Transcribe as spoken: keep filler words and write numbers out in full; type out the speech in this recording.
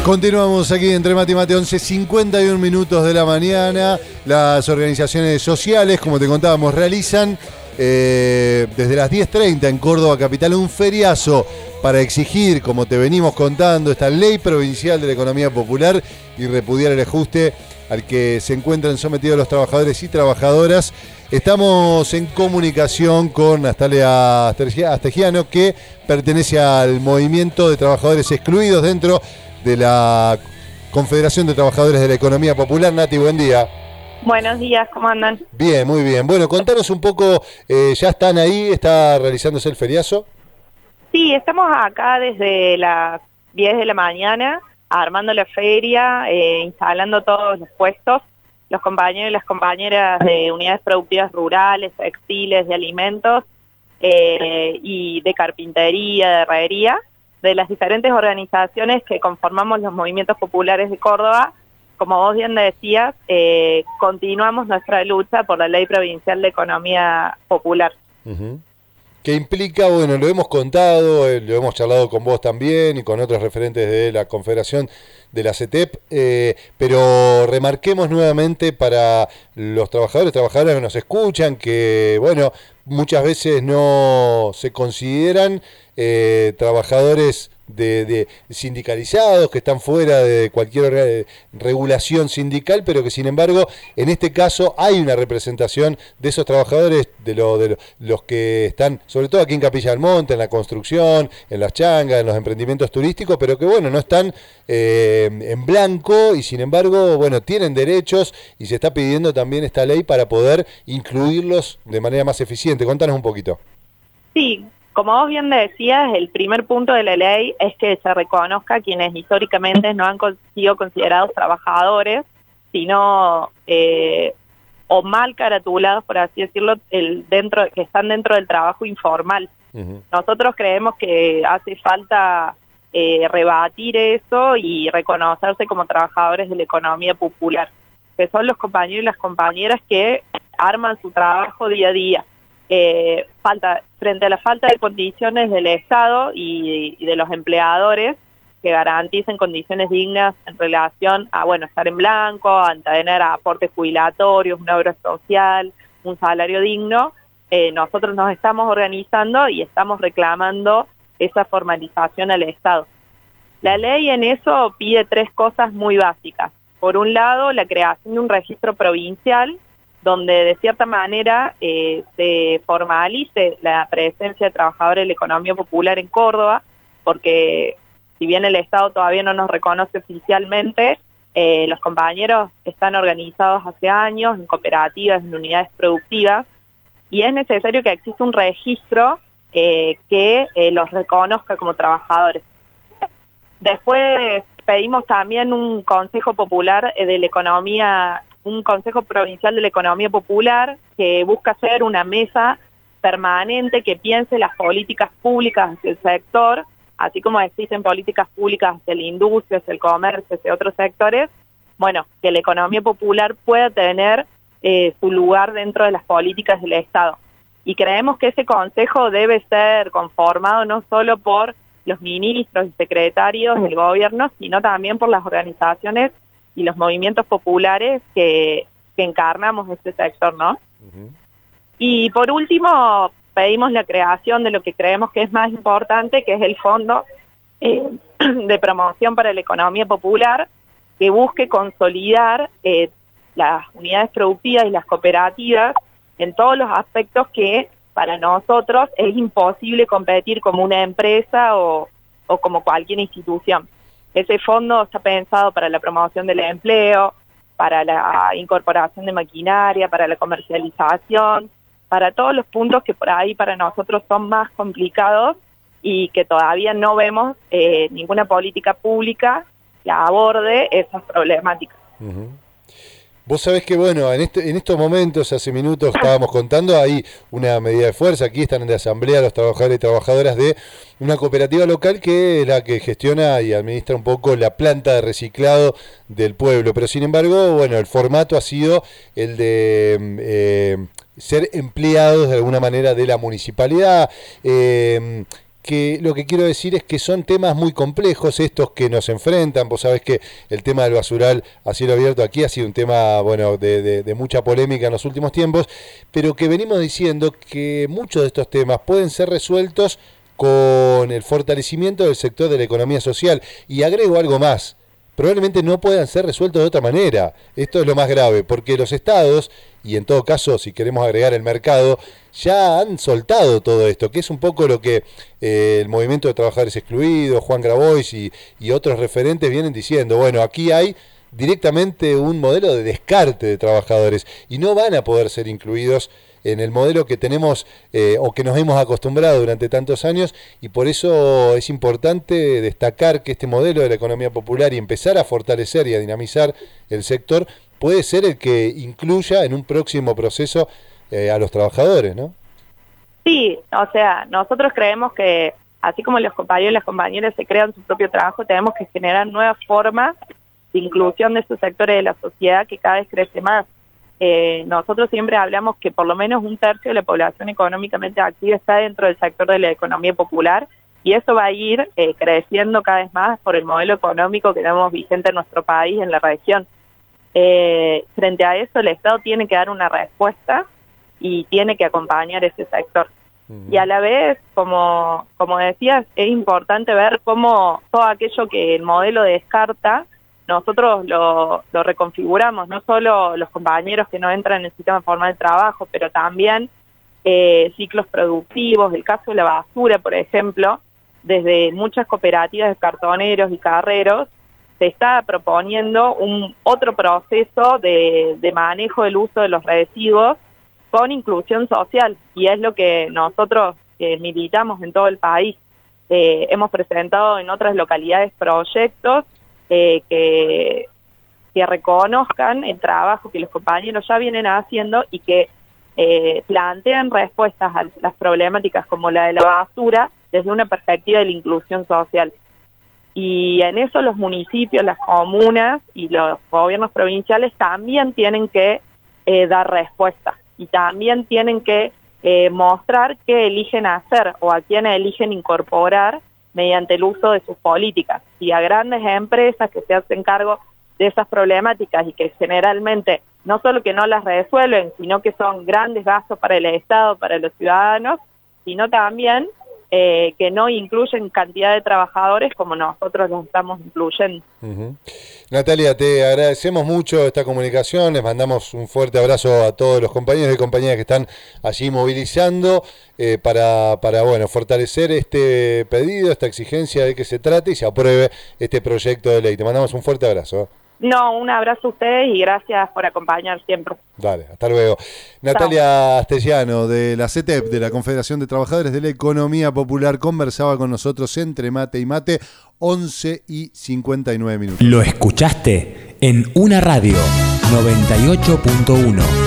Continuamos aquí entre Mate y Mate, once cincuenta y uno minutos de la mañana. Las organizaciones sociales, como te contábamos, realizan eh, desde las diez treinta en Córdoba Capital un feriazo para exigir, como te venimos contando, esta ley provincial de la economía popular y repudiar el ajuste al que se encuentran sometidos los trabajadores y trabajadoras. Estamos en comunicación con Natalia Astegiano, que pertenece al movimiento de trabajadores excluidos dentro de la Confederación de Trabajadores de la Economía Popular. Nati, buen día. Buenos días, ¿cómo andan? Bien, muy bien. Bueno, contanos un poco, eh, ¿ya están ahí? ¿Está realizándose el feriazo? Sí, estamos acá desde las diez de la mañana, armando la feria, eh, instalando todos los puestos. Los compañeros y las compañeras de unidades productivas rurales, textiles, de alimentos eh, y de carpintería, de herrería, de las diferentes organizaciones que conformamos los movimientos populares de Córdoba. Como vos bien decías, eh, continuamos nuestra lucha por la Ley Provincial de Economía Popular. Uh-huh. Que implica, bueno, lo hemos contado, eh, lo hemos charlado con vos también y con otros referentes de la Confederación de la C E T E P, eh, pero remarquemos nuevamente para los trabajadores, trabajadoras que nos escuchan, que, bueno, muchas veces no se consideran eh, trabajadores de, de sindicalizados, que están fuera de cualquier re, regulación sindical, pero que sin embargo en este caso hay una representación de esos trabajadores, de, lo, de lo, los que están sobre todo aquí en Capilla del Monte, en la construcción, en las changas, en los emprendimientos turísticos, pero que bueno, no están eh, en blanco y sin embargo, bueno, tienen derechos y se está pidiendo también esta ley para poder incluirlos de manera más eficiente. Contanos un poquito. Sí. Como vos bien decías, el primer punto de la ley es que se reconozca a quienes históricamente no han sido considerados trabajadores, sino eh, o mal caratulados, por así decirlo, el dentro que están dentro del trabajo informal. Uh-huh. Nosotros creemos que hace falta eh, rebatir eso y reconocerse como trabajadores de la economía popular, que son los compañeros y las compañeras que arman su trabajo día a día. Eh, falta frente a la falta de condiciones del Estado y, y de los empleadores que garanticen condiciones dignas en relación a, bueno, estar en blanco, a tener aportes jubilatorios, una obra social, un salario digno, eh, nosotros nos estamos organizando y estamos reclamando esa formalización al Estado. La ley en eso pide tres cosas muy básicas. Por un lado, la creación de un registro provincial donde de cierta manera eh, se formalice la presencia de trabajadores de la economía popular en Córdoba, porque si bien el Estado todavía no nos reconoce oficialmente, eh, los compañeros están organizados hace años en cooperativas, en unidades productivas, y es necesario que exista un registro eh, que eh, los reconozca como trabajadores. Después pedimos también un Consejo Popular eh, de la Economía un Consejo Provincial de la Economía Popular que busca ser una mesa permanente que piense las políticas públicas del sector, así como existen políticas públicas de la industria, del comercio, de otros sectores, bueno, que la economía popular pueda tener eh, su lugar dentro de las políticas del Estado. Y creemos que ese consejo debe ser conformado no solo por los ministros y secretarios del gobierno, sino también por las organizaciones y los movimientos populares que, que encarnamos este sector, ¿no? Uh-huh. Y por último, pedimos la creación de lo que creemos que es más importante, que es el Fondo eh, de Promoción para la Economía Popular, que busque consolidar eh, las unidades productivas y las cooperativas en todos los aspectos que para nosotros es imposible competir como una empresa o, o como cualquier institución. Ese fondo está pensado para la promoción del empleo, para la incorporación de maquinaria, para la comercialización, para todos los puntos que por ahí para nosotros son más complicados y que todavía no vemos eh, ninguna política pública que aborde esas problemáticas. Uh-huh. Vos sabés que, bueno, en, este, en estos momentos, hace minutos estábamos contando, hay una medida de fuerza, aquí están en la asamblea los trabajadores y trabajadoras de una cooperativa local que es la que gestiona y administra un poco la planta de reciclado del pueblo, pero sin embargo, bueno, el formato ha sido el de eh, ser empleados de alguna manera de la municipalidad. Eh, que lo que quiero decir es que son temas muy complejos estos que nos enfrentan. Vos sabés que el tema del basural a cielo abierto aquí ha sido un tema, bueno, de, de, de mucha polémica en los últimos tiempos, pero que venimos diciendo que muchos de estos temas pueden ser resueltos con el fortalecimiento del sector de la economía social. Y agrego algo más. Probablemente no puedan ser resueltos de otra manera. Esto es lo más grave, porque los estados, y en todo caso, si queremos agregar el mercado, ya han soltado todo esto, que es un poco lo que eh, el Movimiento de Trabajadores Excluidos, Juan Grabois y, y otros referentes vienen diciendo. Bueno, aquí hay directamente un modelo de descarte de trabajadores y no van a poder ser incluidos en el modelo que tenemos eh, o que nos hemos acostumbrado durante tantos años, y por eso es importante destacar que este modelo de la economía popular y empezar a fortalecer y a dinamizar el sector puede ser el que incluya en un próximo proceso eh, a los trabajadores, ¿no? Sí, o sea, nosotros creemos que así como los compañeros y las compañeras se crean su propio trabajo, tenemos que generar nuevas formas de inclusión de estos sectores de la sociedad que cada vez crece más. Eh, nosotros siempre hablamos que por lo menos un tercio de la población económicamente activa está dentro del sector de la economía popular, y eso va a ir eh, creciendo cada vez más por el modelo económico que tenemos vigente en nuestro país, en la región. Eh, frente a eso, el Estado tiene que dar una respuesta y tiene que acompañar ese sector. Uh-huh. Y a la vez, como, como decías, es importante ver cómo todo aquello que el modelo descarta, nosotros lo, lo reconfiguramos, no solo los compañeros que no entran en el sistema formal de trabajo, pero también eh, ciclos productivos. El caso de la basura, por ejemplo, desde muchas cooperativas de cartoneros y carreros, se está proponiendo un otro proceso de, de manejo del uso de los residuos con inclusión social, y es lo que nosotros eh, militamos en todo el país. Eh, hemos presentado en otras localidades proyectos Eh, que, que reconozcan el trabajo que los compañeros ya vienen haciendo y que eh, plantean respuestas a las problemáticas como la de la basura desde una perspectiva de la inclusión social. Y en eso los municipios, las comunas y los gobiernos provinciales también tienen que eh, dar respuesta, y también tienen que eh, mostrar qué eligen hacer o a quién eligen incorporar mediante el uso de sus políticas. Y a grandes empresas que se hacen cargo de esas problemáticas y que generalmente no solo que no las resuelven, sino que son grandes gastos para el Estado, para los ciudadanos, sino también eh, que no incluyen cantidad de trabajadores como nosotros los estamos incluyendo. Uh-huh. Natalia, te agradecemos mucho esta comunicación, les mandamos un fuerte abrazo a todos los compañeros y compañeras que están allí movilizando eh, para, para bueno, fortalecer este pedido, esta exigencia de que se trate y se apruebe este proyecto de ley. Te mandamos un fuerte abrazo. No, un abrazo a ustedes y gracias por acompañar siempre. Dale, hasta luego. Natalia Astellano, de la C E T E P, de la Confederación de Trabajadores de la Economía Popular, conversaba con nosotros entre mate y mate, once y cincuenta y nueve minutos. Lo escuchaste en Una Radio noventa y ocho punto uno.